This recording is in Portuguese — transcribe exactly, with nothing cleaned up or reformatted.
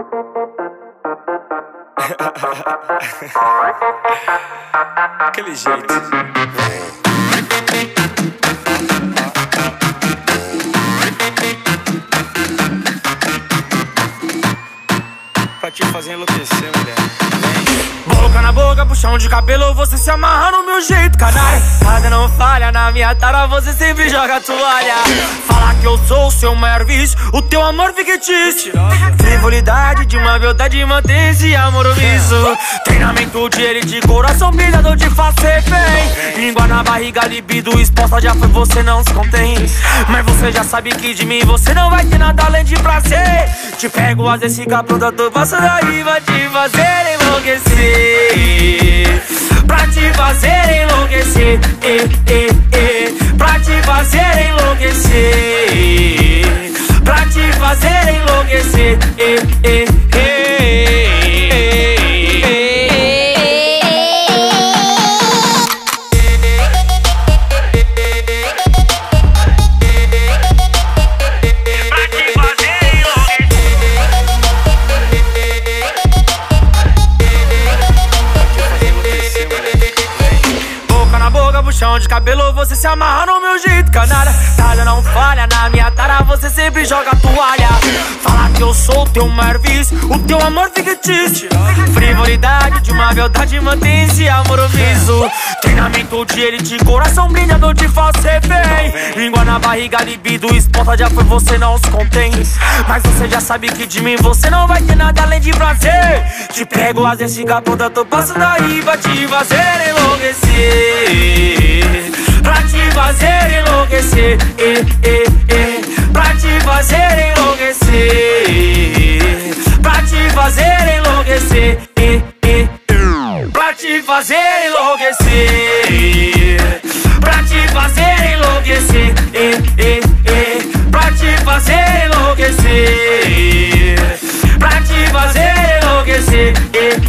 Aquele jeito. Pra te fazer enlouquecer, mulher. Boca na boca, puxão de cabelo, você se amarra no meu jeito, canalha. Nada não falha, na minha tara você sempre joga a toalha. Fala que eu sou o seu maior vício, o teu amor fictício. Frivolidade de uma beldade, mantém esse amor omisso. Treinamento de elite, coração brilhador, te faço refém. Língua na barriga, libido exposta, já foi, você não se contém. Mas você já sabe que de mim você não vai ter nada além de prazer. Te pego, às vezes fica pronta, tô passando aí, vai te fazer enlouquecer. Pra te fazer enlouquecer, eh, eh, eh. Pra te fazer enlouquecer. Pra te fazer enlouquecer, eh, eh, eh, eh. Puxão de cabelo, você se amarra no meu jeito, canalha. Nada não falha, na minha tara você sempre joga a toalha. Fala que eu sou o teu maior vício, o teu amor fictício. Frivolidade de uma beldade, mantém esse amor omisso. Treinamento de elite, coração brilhador, te faço refém. Língua na barriga, libido exposta, já foi, você não se contém. Mas você já sabe que de mim você não vai ter nada além de prazer. Te pego, às vezes fica pronta, tô passando aí, vai te fazer enlouquecer. Pra te fazer enlouquecer, eh, eh, eh. Pra te fazer enlouquecer. Pra te fazer enlouquecer, eh, eh, eh. Pra te fazer enlouquecer. Pra te fazer enlouquecer, eh, eh, eh. Pra te fazer enlouquecer. Pra te fazer enlouquecer, eh,